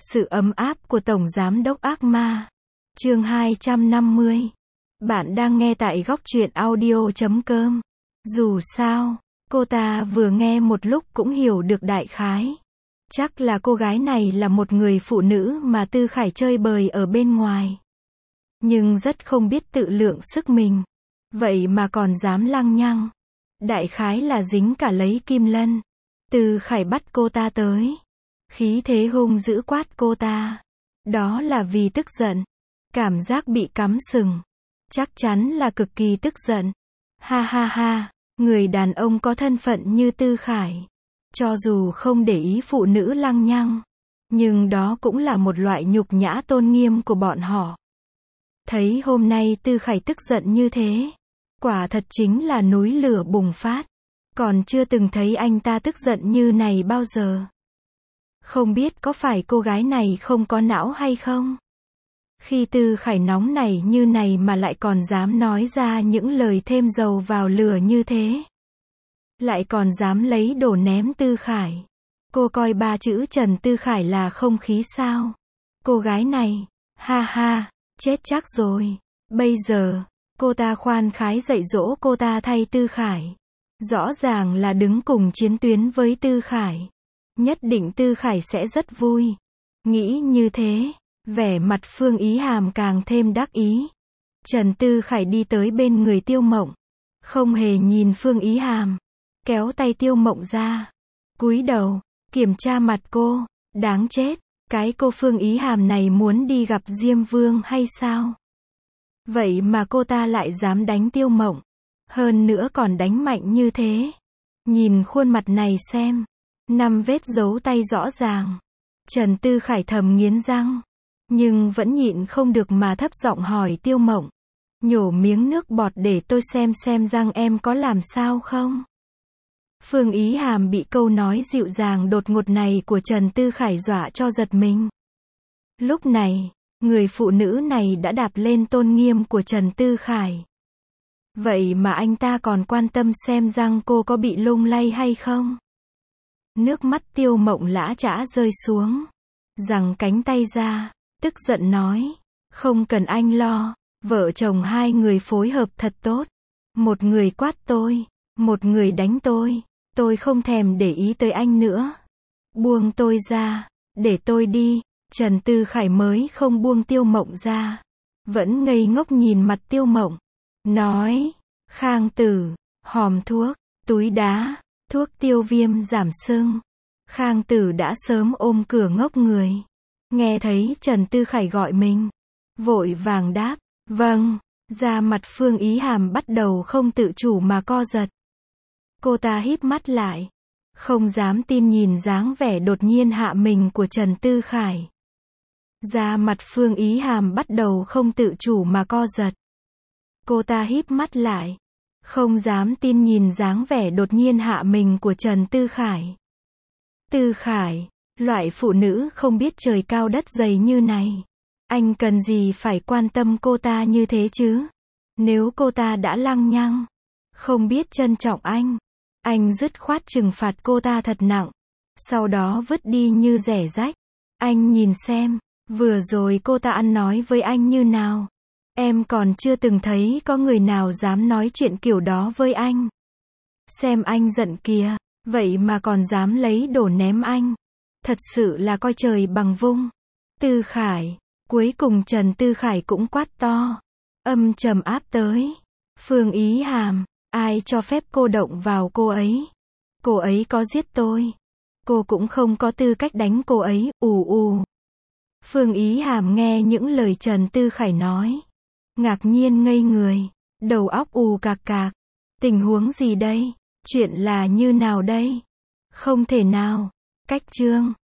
Sự ấm áp của Tổng Giám đốc ác ma. Chương 250. Bạn đang nghe tại góc truyện audio.com. Dù sao, cô ta vừa nghe một lúc cũng hiểu được đại khái. Chắc là cô gái này là một người phụ nữ mà Tư Khải chơi bời ở bên ngoài. Nhưng rất không biết tự lượng sức mình. Vậy mà còn dám lăng nhăng. Đại khái là dính cả lấy Kim Lân. Tư Khải bắt cô ta tới. Khí thế hung dữ quát cô ta. Đó là vì tức giận. Cảm giác bị cắm sừng. Chắc chắn là cực kỳ tức giận. Ha ha ha, người đàn ông có thân phận như Tư Khải. Cho dù không để ý phụ nữ lăng nhăng. Nhưng đó cũng là một loại nhục nhã tôn nghiêm của bọn họ. Thấy hôm nay Tư Khải tức giận như thế. Quả thật chính là núi lửa bùng phát. Còn chưa từng thấy anh ta tức giận như này bao giờ. Không biết có phải cô gái này không có não hay không? Khi Tư Khải nóng nảy như này mà lại còn dám nói ra những lời thêm dầu vào lửa như thế. Lại còn dám lấy đồ ném Tư Khải. Cô coi ba chữ Trần Tư Khải là không khí sao? Cô gái này, ha ha, chết chắc rồi. Bây giờ, cô ta khoan khái dạy dỗ cô ta thay Tư Khải. Rõ ràng là đứng cùng chiến tuyến với Tư Khải. Nhất định Tư Khải sẽ rất vui. Nghĩ như thế, vẻ mặt Phương Ý Hàm càng thêm đắc ý. Trần Tư Khải đi tới bên người Tiêu Mộng. Không hề nhìn Phương Ý Hàm. Kéo tay Tiêu Mộng ra. Cúi đầu, kiểm tra mặt cô. Đáng chết, cái cô Phương Ý Hàm này muốn đi gặp Diêm Vương hay sao? Vậy mà cô ta lại dám đánh Tiêu Mộng. Hơn nữa còn đánh mạnh như thế. Nhìn khuôn mặt này xem. 5 vết dấu tay rõ ràng. Trần Tư Khải thầm nghiến răng. Nhưng vẫn nhịn không được mà thấp giọng hỏi Tiêu Mộng. Nhổ miếng nước bọt để tôi xem răng em có làm sao không? Phương Ý Hàm bị câu nói dịu dàng đột ngột này của Trần Tư Khải dọa cho giật mình. Lúc này, người phụ nữ này đã đạp lên tôn nghiêm của Trần Tư Khải. Vậy mà anh ta còn quan tâm xem răng cô có bị lung lay hay không? Nước mắt Tiêu Mộng lã chã rơi xuống. Giằng cánh tay ra, tức giận nói. Không cần anh lo, vợ chồng hai người phối hợp thật tốt. Một người quát tôi, một người đánh tôi không thèm để ý tới anh nữa. Buông tôi ra, để tôi đi. Trần Tư Khải mới không buông Tiêu Mộng ra. Vẫn ngây ngốc nhìn mặt Tiêu Mộng. Nói, Khang Tử, hòm thuốc, túi đá, thuốc tiêu viêm giảm sưng. Khang Tử đã sớm ôm cửa ngốc người. Nghe thấy Trần Tư Khải gọi mình. Vội vàng đáp, vâng. Da mặt Phương Ý Hàm bắt đầu không tự chủ mà co giật. Cô ta híp mắt lại. Không dám tin nhìn dáng vẻ đột nhiên hạ mình của Trần Tư Khải. Da mặt Phương Ý Hàm bắt đầu không tự chủ mà co giật. Cô ta híp mắt lại. Không dám tin nhìn dáng vẻ đột nhiên hạ mình của Trần Tư Khải. Tư Khải, loại phụ nữ không biết trời cao đất dày như này. Anh cần gì phải quan tâm cô ta như thế chứ? Nếu cô ta đã lăng nhăng, không biết trân trọng anh dứt khoát trừng phạt cô ta thật nặng. Sau đó vứt đi như rẻ rách. Anh nhìn xem, vừa rồi cô ta ăn nói với anh như nào. Em còn chưa từng thấy có người nào dám nói chuyện kiểu đó với anh. Xem anh giận kìa, vậy mà còn dám lấy đồ ném anh. Thật sự là coi trời bằng vung. Tư Khải, cuối cùng Trần Tư Khải cũng quát to. Âm trầm áp tới. Phương Ý Hàm, ai cho phép cô động vào cô ấy? Cô ấy có giết tôi. Cô cũng không có tư cách đánh cô ấy, ù. Phương Ý Hàm nghe những lời Trần Tư Khải nói. Ngạc nhiên ngây người, đầu óc ù cạc cạc. Tình huống gì đây? Chuyện là như nào đây? Không thể nào. Cách chương